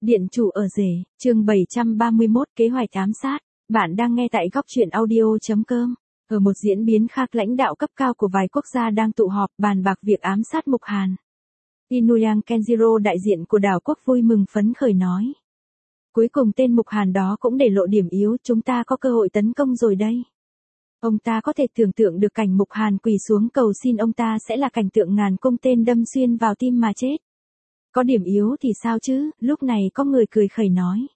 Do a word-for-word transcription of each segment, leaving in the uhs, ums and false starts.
Điện chủ ở rể, chương bảy trăm ba mươi mốt kế hoạch ám sát. Bạn đang nghe tại góc truyện audio.com. Ở một diễn biến khác, lãnh đạo cấp cao của vài quốc gia đang tụ họp bàn bạc việc ám sát Mục Hàn. Inuyang Kenjiro, đại diện của đảo quốc, vui mừng phấn khởi nói. Cuối cùng tên Mục Hàn đó cũng để lộ điểm yếu, chúng ta có cơ hội tấn công rồi đây. Ông ta có thể tưởng tượng được cảnh Mục Hàn quỳ xuống cầu xin ông ta sẽ là cảnh tượng ngàn cung tên đâm xuyên vào tim mà chết. Có điểm yếu thì sao chứ, lúc này có người cười khẩy nói.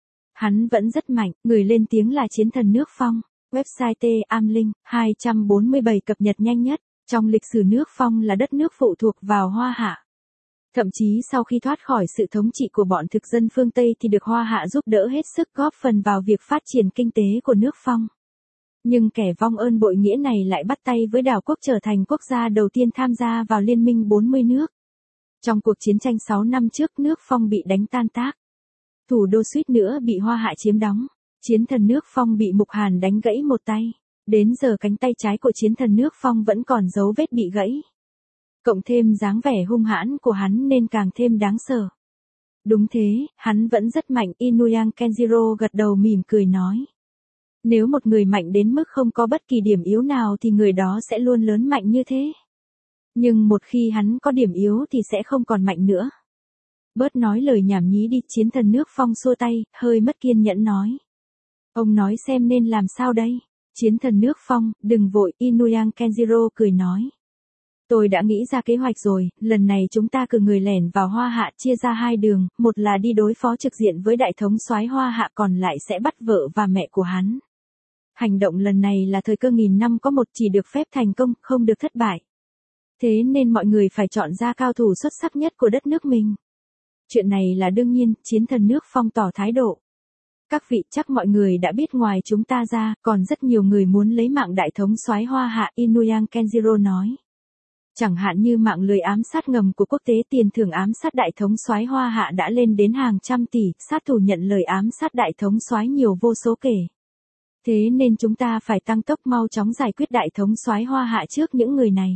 Hắn vẫn rất mạnh, người lên tiếng là chiến thần nước Phong. Website T Am Linh, hai trăm bốn mươi bảy cập nhật nhanh nhất. Trong lịch sử, nước Phong là đất nước phụ thuộc vào Hoa Hạ. Thậm chí sau khi thoát khỏi sự thống trị của bọn thực dân phương Tây thì được Hoa Hạ giúp đỡ hết sức, góp phần vào việc phát triển kinh tế của nước Phong. Nhưng kẻ vong ơn bội nghĩa này lại bắt tay với đảo quốc, trở thành quốc gia đầu tiên tham gia vào Liên minh bốn mươi nước. Trong cuộc chiến tranh sáu năm trước, nước Phong bị đánh tan tác. Thủ đô suýt nữa bị Hoa Hạ chiếm đóng. Chiến thần nước Phong bị Mục Hàn đánh gãy một tay. Đến giờ cánh tay trái của chiến thần nước Phong vẫn còn dấu vết bị gãy. Cộng thêm dáng vẻ hung hãn của hắn nên càng thêm đáng sợ. Đúng thế, hắn vẫn rất mạnh. Inuyang Kenjiro gật đầu mỉm cười nói. Nếu một người mạnh đến mức không có bất kỳ điểm yếu nào thì người đó sẽ luôn lớn mạnh như thế. Nhưng một khi hắn có điểm yếu thì sẽ không còn mạnh nữa. Bớt nói lời nhảm nhí đi, chiến thần nước Phong xua tay, hơi mất kiên nhẫn nói. Ông nói xem nên làm sao đây? Chiến thần nước Phong, đừng vội, Inuyang Kenjiro cười nói. Tôi đã nghĩ ra kế hoạch rồi, lần này chúng ta cử người lẻn vào Hoa Hạ, chia ra hai đường, một là đi đối phó trực diện với đại thống soái Hoa Hạ, còn lại sẽ bắt vợ và mẹ của hắn. Hành động lần này là thời cơ nghìn năm có một, chỉ được phép thành công, không được thất bại. Thế nên mọi người phải chọn ra cao thủ xuất sắc nhất của đất nước mình. Chuyện này là đương nhiên, chiến thần nước Phong tỏ thái độ. Các vị, chắc mọi người đã biết ngoài chúng ta ra, còn rất nhiều người muốn lấy mạng đại thống soái Hoa Hạ, Inuyang Kenjiro nói. Chẳng hạn như mạng lưới ám sát ngầm của quốc tế, tiền thưởng ám sát đại thống soái Hoa Hạ đã lên đến hàng trăm tỷ, sát thủ nhận lời ám sát đại thống soái nhiều vô số kể. Thế nên chúng ta phải tăng tốc mau chóng giải quyết đại thống soái Hoa Hạ trước những người này.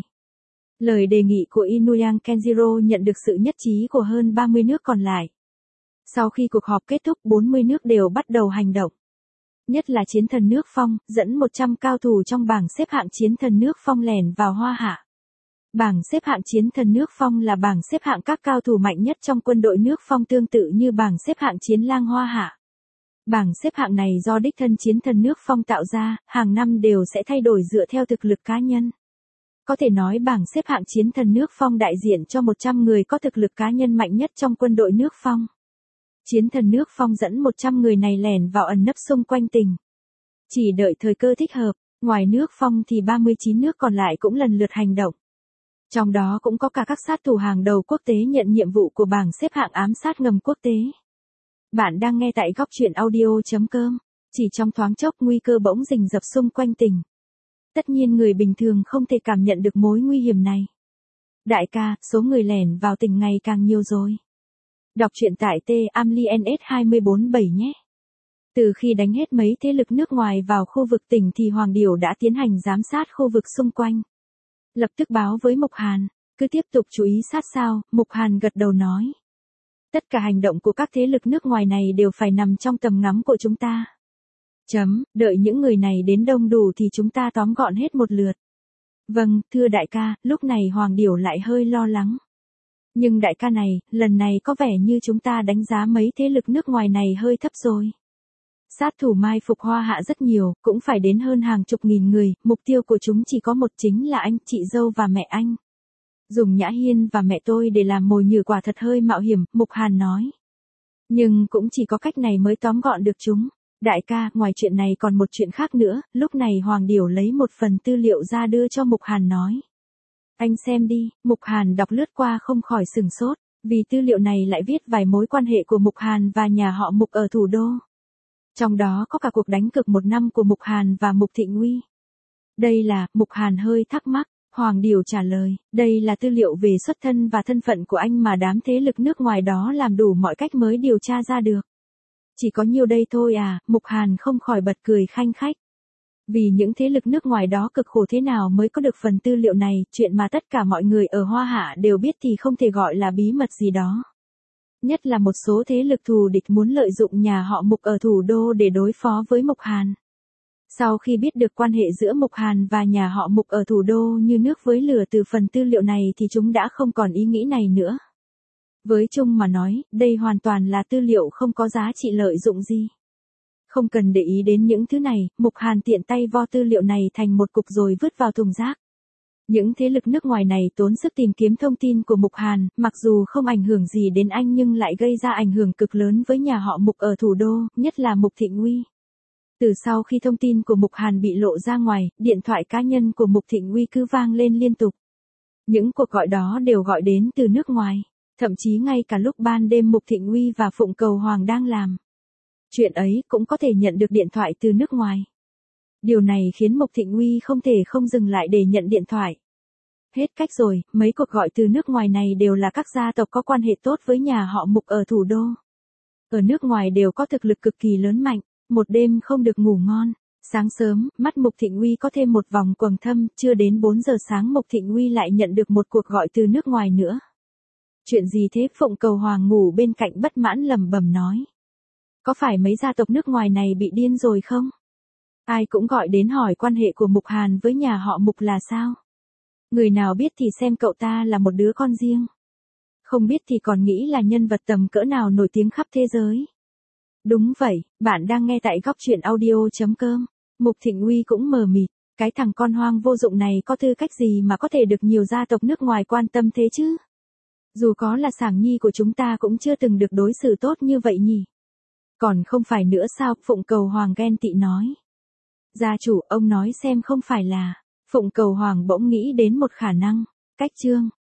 Lời đề nghị của Inuyang Kenjiro nhận được sự nhất trí của hơn ba mươi nước còn lại. Sau khi cuộc họp kết thúc, bốn mươi nước đều bắt đầu hành động. Nhất là chiến thần nước Phong, dẫn một trăm cao thủ trong bảng xếp hạng chiến thần nước Phong lẻn vào Hoa Hạ. Bảng xếp hạng chiến thần nước Phong là bảng xếp hạng các cao thủ mạnh nhất trong quân đội nước Phong, tương tự như bảng xếp hạng chiến lang Hoa Hạ. Bảng xếp hạng này do đích thân chiến thần nước Phong tạo ra, hàng năm đều sẽ thay đổi dựa theo thực lực cá nhân. Có thể nói bảng xếp hạng chiến thần nước Phong đại diện cho một trăm người có thực lực cá nhân mạnh nhất trong quân đội nước Phong. Chiến thần nước Phong dẫn một trăm người này lẻn vào ẩn nấp xung quanh tỉnh. Chỉ đợi thời cơ thích hợp, ngoài nước Phong thì ba mươi chín nước còn lại cũng lần lượt hành động. Trong đó cũng có cả các sát thủ hàng đầu quốc tế nhận nhiệm vụ của bảng xếp hạng ám sát ngầm quốc tế. Bạn đang nghe tại góc truyện audio.com. Chỉ trong thoáng chốc, nguy cơ bỗng rình rập xung quanh tỉnh. Tất nhiên người bình thường không thể cảm nhận được mối nguy hiểm này. Đại ca, số người lẻn vào tỉnh ngày càng nhiều rồi. Đọc truyện tại T Am Linh S hai bốn bảy nhé. Từ khi đánh hết mấy thế lực nước ngoài vào khu vực tỉnh thì Hoàng Điểu đã tiến hành giám sát khu vực xung quanh. Lập tức báo với Mục Hàn, cứ tiếp tục chú ý sát sao, Mục Hàn gật đầu nói. Tất cả hành động của các thế lực nước ngoài này đều phải nằm trong tầm ngắm của chúng ta. Chấm, đợi những người này đến đông đủ thì chúng ta tóm gọn hết một lượt. Vâng, thưa đại ca, lúc này Hoàng Điểu lại hơi lo lắng. Nhưng đại ca này, lần này có vẻ như chúng ta đánh giá mấy thế lực nước ngoài này hơi thấp rồi. Sát thủ mai phục Hoa Hạ rất nhiều, cũng phải đến hơn hàng chục nghìn người, mục tiêu của chúng chỉ có một, chính là anh, chị dâu và mẹ anh. Dùng Nhã Hiên và mẹ tôi để làm mồi nhử quả thật hơi mạo hiểm, Mục Hàn nói. Nhưng cũng chỉ có cách này mới tóm gọn được chúng. Đại ca, ngoài chuyện này còn một chuyện khác nữa, lúc này Hoàng Điểu lấy một phần tư liệu ra đưa cho Mục Hàn nói. Anh xem đi, Mục Hàn đọc lướt qua không khỏi sửng sốt, vì tư liệu này lại viết vài mối quan hệ của Mục Hàn và nhà họ Mục ở thủ đô. Trong đó có cả cuộc đánh cược một năm của Mục Hàn và Mục Thịnh Uy. Đây là, Mục Hàn hơi thắc mắc, Hoàng Điểu trả lời, đây là tư liệu về xuất thân và thân phận của anh mà đám thế lực nước ngoài đó làm đủ mọi cách mới điều tra ra được. Chỉ có nhiêu đây thôi à, Mục Hàn không khỏi bật cười khanh khách. Vì những thế lực nước ngoài đó cực khổ thế nào mới có được phần tư liệu này, chuyện mà tất cả mọi người ở Hoa Hạ đều biết thì không thể gọi là bí mật gì đó. Nhất là một số thế lực thù địch muốn lợi dụng nhà họ Mục ở thủ đô để đối phó với Mục Hàn. Sau khi biết được quan hệ giữa Mục Hàn và nhà họ Mục ở thủ đô như nước với lửa từ phần tư liệu này thì chúng đã không còn ý nghĩ này nữa. Với Trung mà nói, đây hoàn toàn là tư liệu không có giá trị lợi dụng gì. Không cần để ý đến những thứ này, Mục Hàn tiện tay vo tư liệu này thành một cục rồi vứt vào thùng rác. Những thế lực nước ngoài này tốn sức tìm kiếm thông tin của Mục Hàn, mặc dù không ảnh hưởng gì đến anh nhưng lại gây ra ảnh hưởng cực lớn với nhà họ Mục ở thủ đô, nhất là Mục Thịnh Uy. Từ sau khi thông tin của Mục Hàn bị lộ ra ngoài, điện thoại cá nhân của Mục Thịnh Uy cứ vang lên liên tục. Những cuộc gọi đó đều gọi đến từ nước ngoài, thậm chí ngay cả lúc ban đêm Mục Thịnh Uy và Phụng Cầu Hoàng đang làm chuyện ấy cũng có thể nhận được điện thoại từ nước ngoài. Điều này khiến Mục Thịnh Uy không thể không dừng lại để nhận điện thoại. Hết cách rồi, mấy cuộc gọi từ nước ngoài này đều là các gia tộc có quan hệ tốt với nhà họ Mục ở thủ đô. Ở nước ngoài đều có thực lực cực kỳ lớn mạnh, một đêm không được ngủ ngon. Sáng sớm, mắt Mục Thịnh Uy có thêm một vòng quầng thâm, chưa đến bốn giờ sáng Mục Thịnh Uy lại nhận được một cuộc gọi từ nước ngoài nữa. Chuyện gì thế? Phụng Cầu Hoàng ngủ bên cạnh bất mãn lẩm bẩm nói. Có phải mấy gia tộc nước ngoài này bị điên rồi không? Ai cũng gọi đến hỏi quan hệ của Mục Hàn với nhà họ Mục là sao? Người nào biết thì xem cậu ta là một đứa con riêng. Không biết thì còn nghĩ là nhân vật tầm cỡ nào nổi tiếng khắp thế giới. Đúng vậy, bạn đang nghe tại góc truyện audio.com. Mục Thịnh Uy cũng mờ mịt, cái thằng con hoang vô dụng này có tư cách gì mà có thể được nhiều gia tộc nước ngoài quan tâm thế chứ? Dù có là Sảng Nhi của chúng ta cũng chưa từng được đối xử tốt như vậy nhỉ? Còn không phải nữa sao? Phụng Cầu Hoàng ghen tị nói. Gia chủ, ông nói xem không phải là... Phụng Cầu Hoàng bỗng nghĩ đến một khả năng. Cách chương